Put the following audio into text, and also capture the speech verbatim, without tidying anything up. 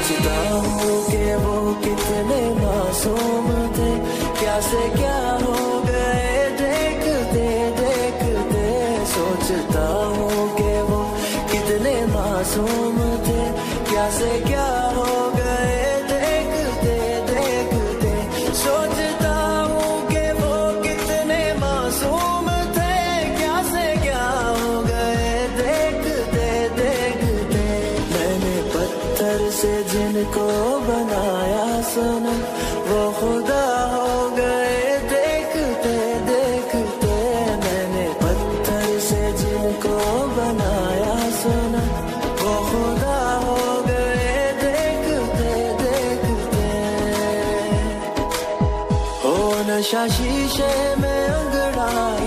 सोचता हूँ कि वो कितने मासूम थे, क्या से क्या हो गए देखते देखते। सोचता हूँ कि वो कितने मासूम थे, क्या से क्या हो गए देखते देखते। सोचता हूँ कि वो कितने मासूम थे, क्या से क्या हो गए देखते देखते। मैंने पत्थर से जिनको बनाया सनम, वो खुदा हो गए देखते देखते। मैंने पत्थर से जिनको बनाया सनम, वो खुदा हो गए देखते देखते। हो नशा शीशे में अंगड़ाई